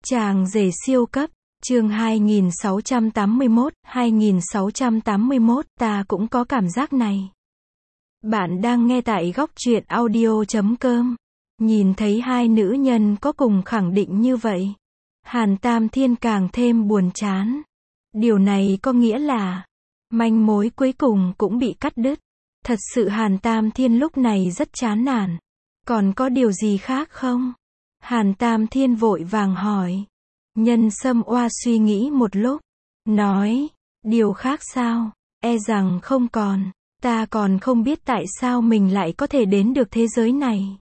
Chàng rể siêu cấp, chương 2681, ta cũng có cảm giác này. Bạn đang nghe tại góc truyện audio.com. Nhìn thấy hai nữ nhân có cùng khẳng định như vậy, Hàn Tam Thiên càng thêm buồn chán. Điều này có nghĩa là, manh mối cuối cùng cũng bị cắt đứt. Thật sự Hàn Tam Thiên lúc này rất chán nản. Còn có điều gì khác không? Hàn Tam Thiên vội vàng hỏi. Nhân Sâm Oa suy nghĩ một lúc, nói, điều khác sao? E rằng không còn, ta còn không biết tại sao mình lại có thể đến được thế giới này.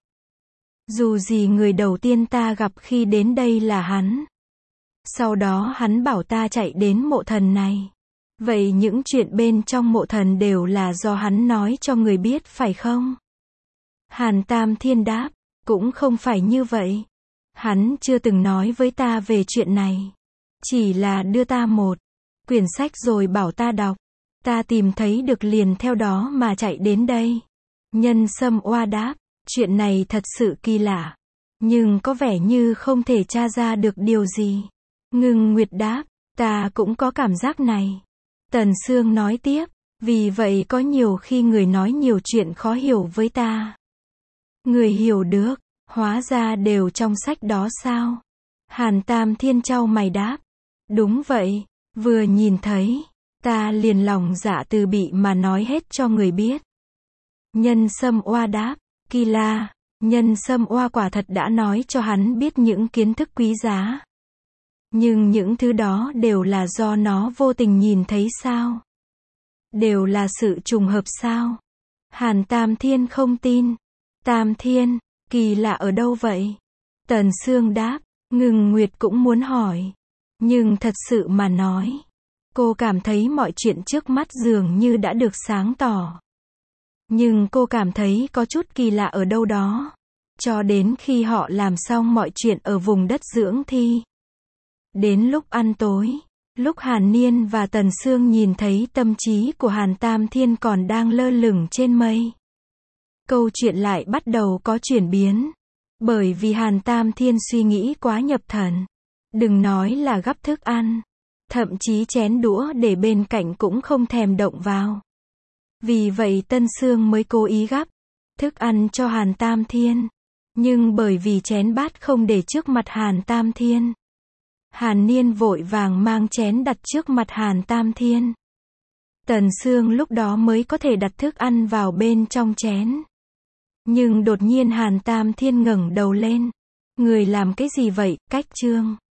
Dù gì người đầu tiên ta gặp khi đến đây là hắn. Sau đó hắn bảo ta chạy đến mộ thần này. Vậy những chuyện bên trong mộ thần đều là do hắn nói cho người biết phải không? Hàn Tam Thiên đáp, cũng không phải như vậy. Hắn chưa từng nói với ta về chuyện này. Chỉ là đưa ta một quyển sách rồi bảo ta đọc. Ta tìm thấy được liền theo đó mà chạy đến đây. Nhân Sâm Oa đáp, chuyện này thật sự kỳ lạ. Nhưng có vẻ như không thể tra ra được điều gì. Ngưng Nguyệt đáp, ta cũng có cảm giác này. Tần Sương nói tiếp, vì vậy có nhiều khi người nói nhiều chuyện khó hiểu với ta. Người hiểu được, hóa ra đều trong sách đó sao? Hàn Tam Thiên chau mày đáp, đúng vậy, vừa nhìn thấy, ta liền lòng dạ từ bị mà nói hết cho người biết. Nhân Sâm Oa đáp, kỳ lạ, Nhân Sâm Oa quả thật đã nói cho hắn biết những kiến thức quý giá. Nhưng những thứ đó đều là do nó vô tình nhìn thấy sao? Đều là sự trùng hợp sao? Hàn Tam Thiên không tin. Tam Thiên, kỳ lạ ở đâu vậy? Tần Sương đáp, Ngưng Nguyệt cũng muốn hỏi. Nhưng thật sự mà nói, cô cảm thấy mọi chuyện trước mắt dường như đã được sáng tỏ. Nhưng cô cảm thấy có chút kỳ lạ ở đâu đó. Cho đến khi họ làm xong mọi chuyện ở vùng đất dưỡng thi. Đến lúc ăn tối, lúc Hàn Niên và Tần Sương nhìn thấy tâm trí của Hàn Tam Thiên còn đang lơ lửng trên mây. Câu chuyện lại bắt đầu có chuyển biến. Bởi vì Hàn Tam Thiên suy nghĩ quá nhập thần. Đừng nói là gắp thức ăn. Thậm chí chén đũa để bên cạnh cũng không thèm động vào. Vì vậy Tân Sương mới cố ý gắp thức ăn cho Hàn Tam Thiên. Nhưng bởi vì chén bát không để trước mặt Hàn Tam Thiên, Hàn Niên vội vàng mang chén đặt trước mặt Hàn Tam Thiên. Tần Sương lúc đó mới có thể đặt thức ăn vào bên trong chén. Nhưng đột nhiên Hàn Tam Thiên ngẩng đầu lên. Người làm cái gì vậy, Cách Trương?